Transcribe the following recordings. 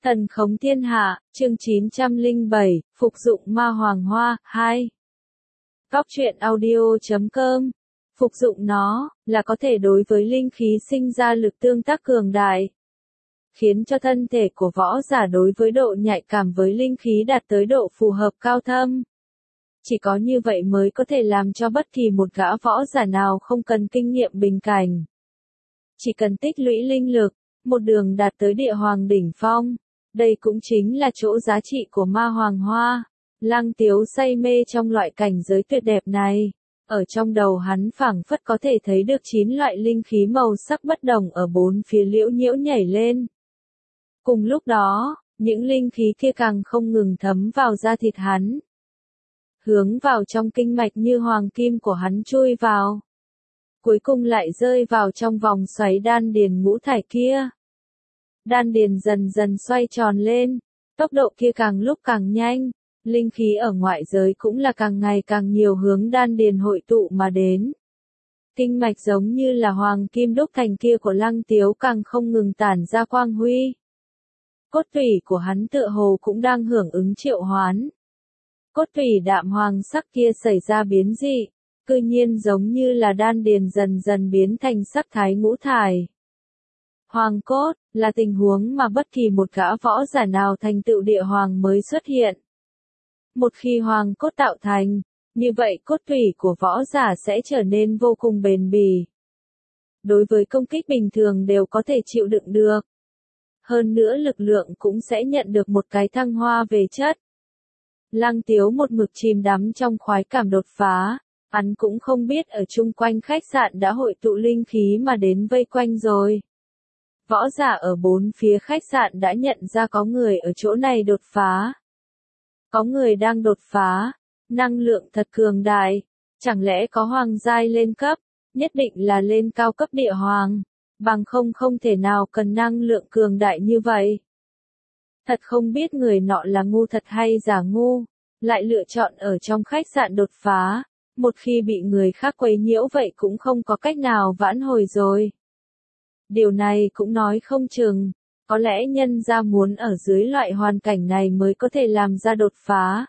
Thần khống thiên hạ, chương 907, phục dụng ma hoàng hoa, 2. Góc truyện audio.com. Phục dụng nó, là có thể đối với linh khí sinh ra lực tương tác cường đại, khiến cho thân thể của võ giả đối với độ nhạy cảm với linh khí đạt tới độ phù hợp cao thâm. Chỉ có như vậy mới có thể làm cho bất kỳ một gã võ giả nào không cần kinh nghiệm bình cảnh, chỉ cần tích lũy linh lực, một đường đạt tới địa hoàng đỉnh phong. Đây cũng chính là chỗ giá trị của ma hoàng hoa. Lăng Tiếu say mê trong loại cảnh giới tuyệt đẹp này. Ở trong đầu hắn phảng phất có thể thấy được 9 loại linh khí màu sắc bất đồng ở bốn phía liễu nhiễu nhảy lên. Cùng lúc đó, những linh khí kia càng không ngừng thấm vào da thịt hắn, hướng vào trong kinh mạch như hoàng kim của hắn chui vào, cuối cùng lại rơi vào trong vòng xoáy đan điền ngũ thải kia. Đan điền dần dần xoay tròn lên, tốc độ kia càng lúc càng nhanh, linh khí ở ngoại giới cũng là càng ngày càng nhiều hướng đan điền hội tụ mà đến. Kinh mạch giống như là hoàng kim đúc thành kia của Lăng Tiếu càng không ngừng tản ra quang huy. Cốt tủy của hắn tựa hồ cũng đang hưởng ứng triệu hoán. Cốt tủy đạm hoàng sắc kia xảy ra biến dị, cư nhiên giống như là đan điền dần dần biến thành sắc thái ngũ thải. Hoàng cốt, là tình huống mà bất kỳ một gã võ giả nào thành tựu địa hoàng mới xuất hiện. Một khi hoàng cốt tạo thành, như vậy cốt tủy của võ giả sẽ trở nên vô cùng bền bỉ. Đối với công kích bình thường đều có thể chịu đựng được. Hơn nữa lực lượng cũng sẽ nhận được một cái thăng hoa về chất. Lăng Tiếu một mực chìm đắm trong khoái cảm đột phá, hắn cũng không biết ở chung quanh khách sạn đã hội tụ linh khí mà đến vây quanh rồi. Võ giả ở bốn phía khách sạn đã nhận ra có người ở chỗ này đột phá. Có người đang đột phá, năng lượng thật cường đại, chẳng lẽ có hoàng giai lên cấp, nhất định là lên cao cấp địa hoàng, bằng không thể nào cần năng lượng cường đại như vậy. Thật không biết người nọ là ngu thật hay giả ngu, lại lựa chọn ở trong khách sạn đột phá, một khi bị người khác quấy nhiễu vậy cũng không có cách nào vãn hồi rồi. Điều này cũng nói không chừng, có lẽ nhân ra muốn ở dưới loại hoàn cảnh này mới có thể làm ra đột phá.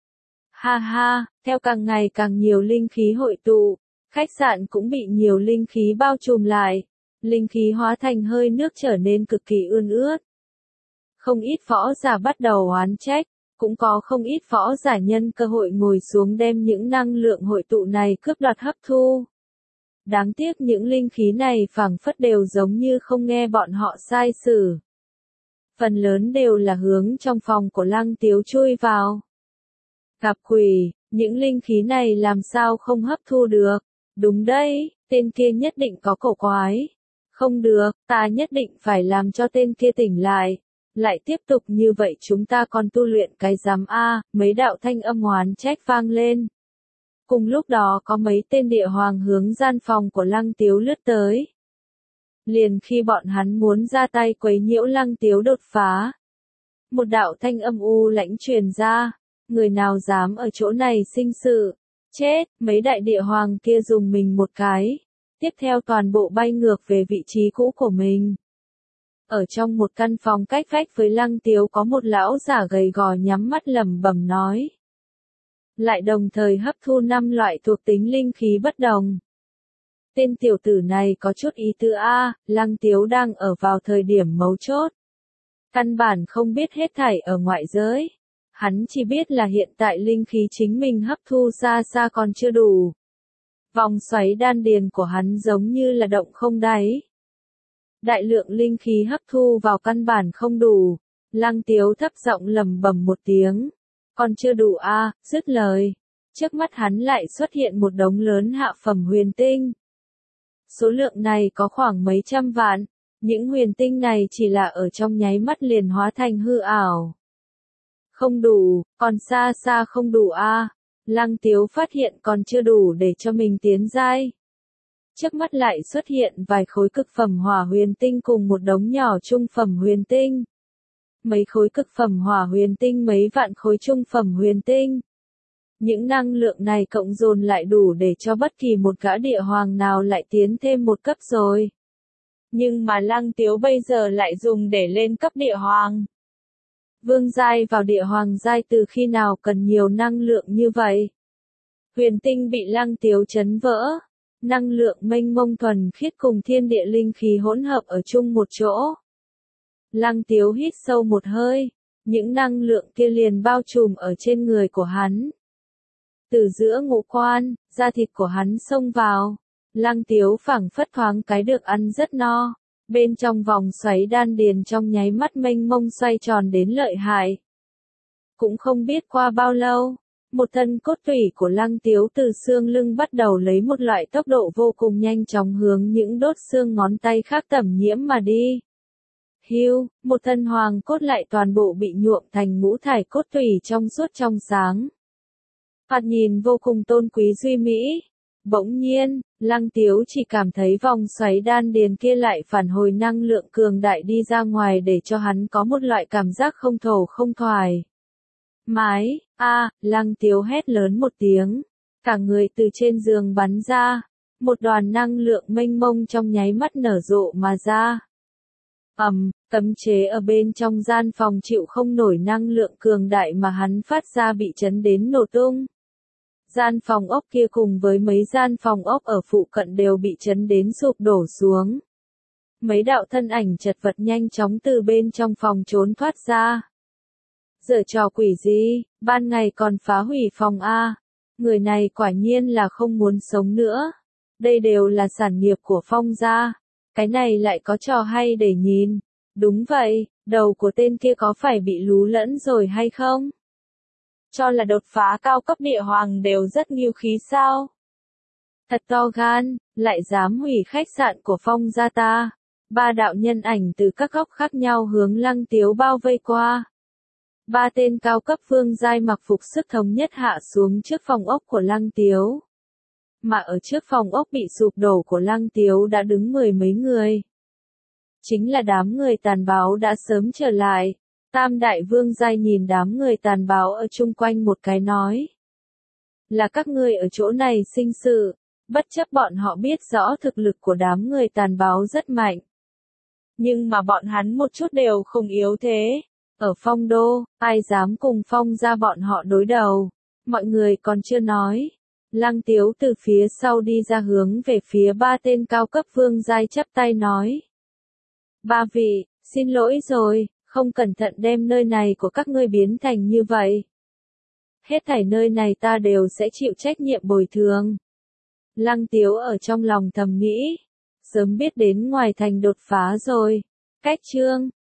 Ha ha, theo càng ngày càng nhiều linh khí hội tụ, khách sạn cũng bị nhiều linh khí bao trùm lại, linh khí hóa thành hơi nước trở nên cực kỳ ươn ướt. Không ít võ giả bắt đầu oán trách, cũng có không ít võ giả nhân cơ hội ngồi xuống đem những năng lượng hội tụ này cướp đoạt hấp thu. Đáng tiếc những linh khí này phảng phất đều giống như không nghe bọn họ sai sử. Phần lớn đều là hướng trong phòng của Lăng Tiếu chui vào. Gặp quỷ, những linh khí này làm sao không hấp thu được? Đúng đấy, tên kia nhất định có cổ quái. Không được, ta nhất định phải làm cho tên kia tỉnh lại. Lại tiếp tục như vậy chúng ta còn tu luyện cái giám A, mấy đạo thanh âm oán trách vang lên. Cùng lúc đó có mấy tên địa hoàng hướng gian phòng của Lăng Tiếu lướt tới. Liền khi bọn hắn muốn ra tay quấy nhiễu Lăng Tiếu đột phá, một đạo thanh âm u lãnh truyền ra, người nào dám ở chỗ này sinh sự, chết. Mấy đại địa hoàng kia dùng mình một cái, tiếp theo toàn bộ bay ngược về vị trí cũ của mình. Ở trong một căn phòng cách vách với Lăng Tiếu có một lão giả gầy gò nhắm mắt lẩm bẩm nói, lại đồng thời hấp thu 5 loại thuộc tính linh khí bất đồng. Tên tiểu tử này có chút ý tứ a, Lăng Tiếu đang ở vào thời điểm mấu chốt. Căn bản không biết hết thảy ở ngoại giới. Hắn chỉ biết là hiện tại linh khí chính mình hấp thu xa xa còn chưa đủ. Vòng xoáy đan điền của hắn giống như là động không đáy. Đại lượng linh khí hấp thu vào căn bản không đủ. Lăng Tiếu thấp giọng lẩm bẩm một tiếng. Còn chưa đủ a, dứt lời. Trước mắt hắn lại xuất hiện một đống lớn hạ phẩm huyền tinh. Số lượng này có khoảng mấy trăm vạn. Những huyền tinh này chỉ là ở trong nháy mắt liền hóa thành hư ảo. Không đủ, còn xa xa không đủ a. Lăng Tiếu phát hiện còn chưa đủ để cho mình tiến giai. Trước mắt lại xuất hiện vài khối cực phẩm hỏa huyền tinh cùng một đống nhỏ trung phẩm huyền tinh. Mấy khối cực phẩm hỏa huyền tinh, mấy vạn khối trung phẩm huyền tinh. Những năng lượng này cộng dồn lại đủ để cho bất kỳ một gã địa hoàng nào lại tiến thêm một cấp rồi. Nhưng mà Lăng Tiếu bây giờ lại dùng để lên cấp địa hoàng. Vương giai vào địa hoàng giai từ khi nào cần nhiều năng lượng như vậy? Huyền tinh bị Lăng Tiếu chấn vỡ. Năng lượng mênh mông thuần khiết cùng thiên địa linh khí hỗn hợp ở chung một chỗ. Lăng Tiếu hít sâu một hơi. Những năng lượng kia liền bao trùm ở trên người của hắn. Từ giữa ngũ quan, da thịt của hắn xông vào. Lăng Tiếu phảng phất thoáng cái được ăn rất no. Bên trong vòng xoáy đan điền trong nháy mắt mênh mông xoay tròn đến lợi hại. Cũng không biết qua bao lâu, một thân cốt tủy của Lăng Tiếu từ xương lưng bắt đầu lấy một loại tốc độ vô cùng nhanh chóng hướng những đốt xương ngón tay khác tẩm nhiễm mà đi. Hưu, một thân hoàng cốt lại toàn bộ bị nhuộm thành ngũ thải cốt tủy trong suốt trong sáng. Thoạt nhìn vô cùng tôn quý duy mỹ. Bỗng nhiên, Lăng Tiếu chỉ cảm thấy vòng xoáy đan điền kia lại phản hồi năng lượng cường đại đi ra ngoài để cho hắn có một loại cảm giác không thổ không thoải. Mái, Lăng Tiếu hét lớn một tiếng. Cả người từ trên giường bắn ra. Một đoàn năng lượng mênh mông trong nháy mắt nở rộ mà ra. Cấm chế ở bên trong gian phòng chịu không nổi năng lượng cường đại mà hắn phát ra bị chấn đến nổ tung. Gian phòng ốc kia cùng với mấy gian phòng ốc ở phụ cận đều bị chấn đến sụp đổ xuống. Mấy đạo thân ảnh chật vật nhanh chóng từ bên trong phòng trốn thoát ra. Giở trò quỷ gì, ban ngày còn phá hủy phòng A. Người này quả nhiên là không muốn sống nữa. Đây đều là sản nghiệp của Phong gia. Cái này lại có trò hay để nhìn. Đúng vậy, đầu của tên kia có phải bị lú lẫn rồi hay không? Cho là đột phá cao cấp địa hoàng đều rất nghiêu khí sao? Thật to gan, lại dám hủy khách sạn của Phong gia ta. Ba đạo nhân ảnh từ các góc khác nhau hướng Lăng Tiếu bao vây qua. Ba tên cao cấp vương giai mặc phục sức thống nhất hạ xuống trước phòng ốc của Lăng Tiếu. Mà ở trước phòng ốc bị sụp đổ của Lăng Tiếu đã đứng mười mấy người. Chính là đám người tàn báo đã sớm trở lại. Tam đại vương giai nhìn đám người tàn báo ở chung quanh một cái nói. Là các ngươi ở chỗ này sinh sự, bất chấp bọn họ biết rõ thực lực của đám người tàn báo rất mạnh. Nhưng mà bọn hắn một chút đều không yếu thế. Ở Phong đô, ai dám cùng Phong gia bọn họ đối đầu. Mọi người còn chưa nói. Lăng Tiếu từ phía sau đi ra hướng về phía ba tên cao cấp vương giai chắp tay nói. Ba vị, xin lỗi rồi, không cẩn thận đem nơi này của các ngươi biến thành như vậy. Hết thảy nơi này ta đều sẽ chịu trách nhiệm bồi thường. Lăng Tiếu ở trong lòng thầm nghĩ. Sớm biết đến ngoài thành đột phá rồi. Cách chương